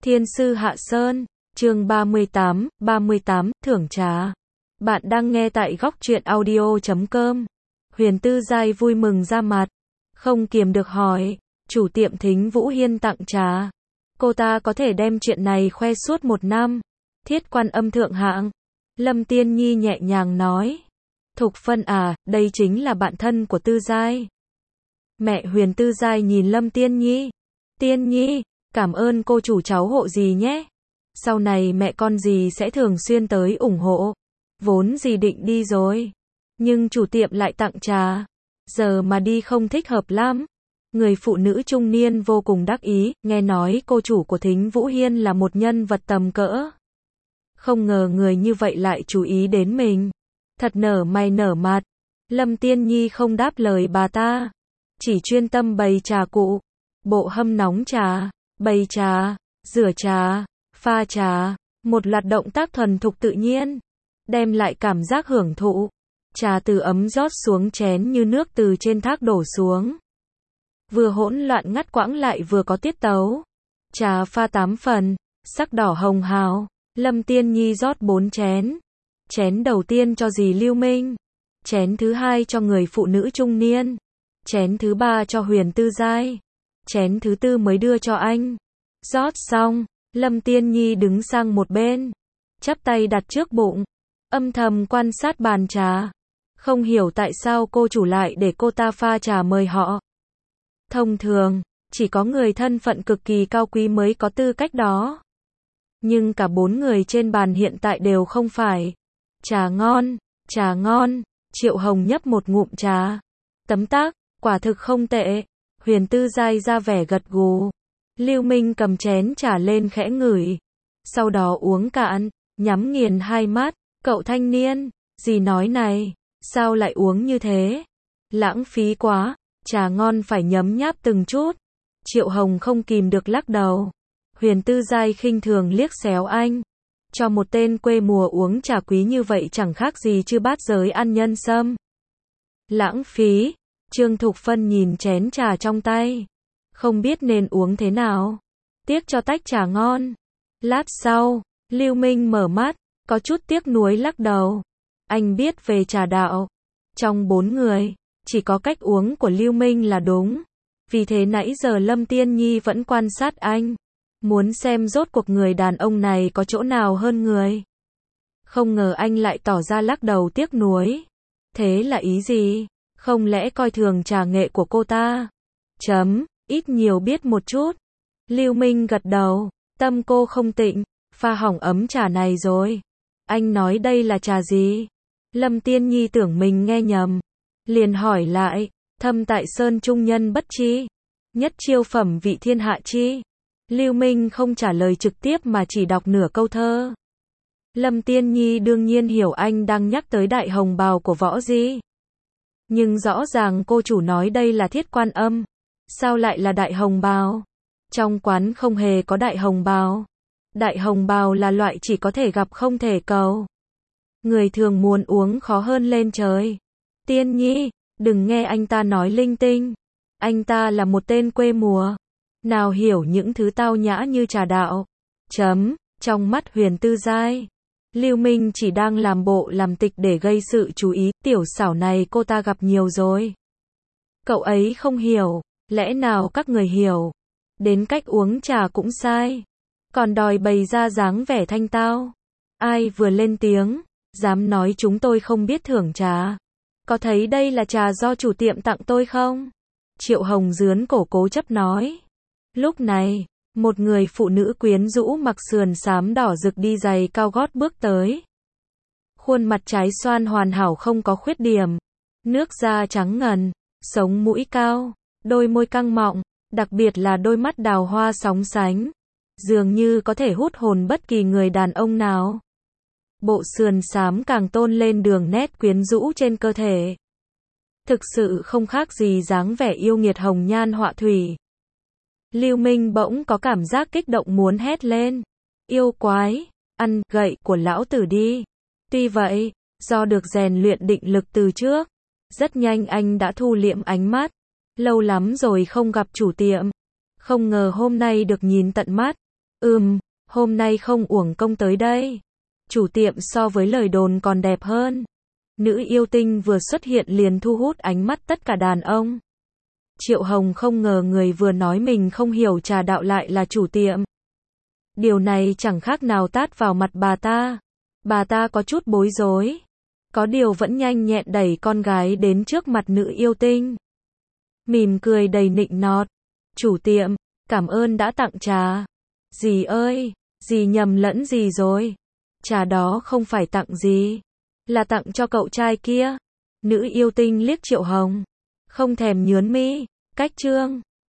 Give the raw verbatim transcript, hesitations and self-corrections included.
Thiên sư Hạ Sơn, chương ba mươi tám, ba mươi tám, thưởng trà. Bạn đang nghe tại góc truyện audio chấm com. Huyền Tư Giai vui mừng ra mặt, không kiềm được hỏi, chủ tiệm Thính Vũ Hiên tặng trà. Cô ta có thể đem chuyện này khoe suốt một năm. Thiết quan âm thượng hạng. Lâm Tiên Nhi nhẹ nhàng nói. Thục Phân à, đây chính là bạn thân của Tư Giai. Mẹ Huyền Tư Giai nhìn Lâm Tiên Nhi. Tiên Nhi, cảm ơn cô chủ cháu hộ dì nhé. Sau này mẹ con dì sẽ thường xuyên tới ủng hộ. Vốn dì định đi rồi, nhưng chủ tiệm lại tặng trà. Giờ mà đi không thích hợp lắm. Người phụ nữ trung niên vô cùng đắc ý, nghe nói cô chủ của Thính Vũ Hiên là một nhân vật tầm cỡ. Không ngờ người như vậy lại chú ý đến mình. Thật nở mày nở mặt. Lâm Tiên Nhi không đáp lời bà ta, chỉ chuyên tâm bày trà cụ, bộ hâm nóng trà, bày trà, rửa trà, pha trà, một loạt động tác thuần thục tự nhiên, đem lại cảm giác hưởng thụ. Trà từ ấm rót xuống chén như nước từ trên thác đổ xuống. Vừa hỗn loạn ngắt quãng lại vừa có tiết tấu. Trà pha tám phần, sắc đỏ hồng hào. Lâm Tiên Nhi rót bốn chén. Chén đầu tiên cho dì Lưu Minh. Chén thứ hai cho người phụ nữ trung niên. Chén thứ ba cho Huyền Tư Giai. Chén thứ tư mới đưa cho anh. Rót xong, Lâm Tiên Nhi đứng sang một bên, chắp tay đặt trước bụng, âm thầm quan sát bàn trà. Không hiểu tại sao cô chủ lại để cô ta pha trà mời họ. Thông thường, chỉ có người thân phận cực kỳ cao quý mới có tư cách đó. Nhưng cả bốn người trên bàn hiện tại đều không phải. Trà ngon, trà ngon. Triệu Hồng nhấp một ngụm trà. Tấm tắc, quả thực không tệ. Huyền Tư Giai ra vẻ gật gù. Lưu Minh cầm chén trà lên khẽ ngửi. Sau đó uống cạn, nhắm nghiền hai mắt. Cậu thanh niên, gì nói này, sao lại uống như thế? Lãng phí quá, trà ngon phải nhấm nháp từng chút. Triệu Hồng không kìm được lắc đầu. Huyền Tư Giai khinh thường liếc xéo anh. Cho một tên quê mùa uống trà quý như vậy chẳng khác gì chư bát giới ăn nhân sâm. Lãng phí. Trương Thục Phân nhìn chén trà trong tay, không biết nên uống thế nào. Tiếc cho tách trà ngon. Lát sau, Lưu Minh mở mắt, có chút tiếc nuối lắc đầu. Anh biết về trà đạo. Trong bốn người, chỉ có cách uống của Lưu Minh là đúng. Vì thế nãy giờ Lâm Tiên Nhi vẫn quan sát anh, muốn xem rốt cuộc người đàn ông này có chỗ nào hơn người. Không ngờ anh lại tỏ ra lắc đầu tiếc nuối. Thế là ý gì? Không lẽ coi thường trà nghệ của cô ta? Chấm, ít nhiều biết một chút. Lưu Minh gật đầu, tâm cô không tịnh, pha hỏng ấm trà này rồi. Anh nói đây là trà gì? Lâm Tiên Nhi tưởng mình nghe nhầm, liền hỏi lại, thâm tại sơn trung nhân bất chi, nhất chiêu phẩm vị thiên hạ chi. Lưu Minh không trả lời trực tiếp mà chỉ đọc nửa câu thơ. Lâm Tiên Nhi đương nhiên hiểu anh đang nhắc tới đại hồng bào của Võ Di. Nhưng rõ ràng cô chủ nói đây là thiết quan âm. Sao lại là đại hồng bào? Trong quán không hề có đại hồng bào. Đại hồng bào là loại chỉ có thể gặp không thể cầu. Người thường muốn uống khó hơn lên trời. Tiên Nhi, đừng nghe anh ta nói linh tinh. Anh ta là một tên quê mùa, nào hiểu những thứ tao nhã như trà đạo. Chấm, trong mắt Huyền Tư Giai, Lưu Minh chỉ đang làm bộ làm tịch để gây sự chú ý. Tiểu xảo này cô ta gặp nhiều rồi. Cậu ấy không hiểu, lẽ nào các người hiểu? Đến cách uống trà cũng sai, còn đòi bày ra dáng vẻ thanh tao. Ai vừa lên tiếng, dám nói chúng tôi không biết thưởng trà? Có thấy đây là trà do chủ tiệm tặng tôi không? Triệu Hồng dướn cổ cố chấp nói. Lúc này, một người phụ nữ quyến rũ mặc sườn xám đỏ rực đi giày cao gót bước tới. Khuôn mặt trái xoan hoàn hảo không có khuyết điểm. Nước da trắng ngần, sống mũi cao, đôi môi căng mọng, đặc biệt là đôi mắt đào hoa sóng sánh. Dường như có thể hút hồn bất kỳ người đàn ông nào. Bộ sườn xám càng tôn lên đường nét quyến rũ trên cơ thể. Thực sự không khác gì dáng vẻ yêu nghiệt hồng nhan họa thủy. Lưu Minh bỗng có cảm giác kích động muốn hét lên. Yêu quái, ăn gậy của lão tử đi. Tuy vậy, do được rèn luyện định lực từ trước, rất nhanh anh đã thu liệm ánh mắt. Lâu lắm rồi không gặp chủ tiệm. Không ngờ hôm nay được nhìn tận mắt. Ừm, hôm nay không uổng công tới đây. Chủ tiệm so với lời đồn còn đẹp hơn. Nữ yêu tinh vừa xuất hiện liền thu hút ánh mắt tất cả đàn ông. Triệu Hồng không ngờ người vừa nói mình không hiểu trà đạo lại là chủ tiệm. Điều này chẳng khác nào tát vào mặt bà ta. Bà ta có chút bối rối. Có điều vẫn nhanh nhẹn đẩy con gái đến trước mặt nữ yêu tinh. Mỉm cười đầy nịnh nọt. Chủ tiệm, cảm ơn đã tặng trà. Dì ơi, dì nhầm lẫn gì rồi? Trà đó không phải tặng dì, là tặng cho cậu trai kia. Nữ yêu tinh liếc Triệu Hồng. Không thèm nhớn mi. Cách trương.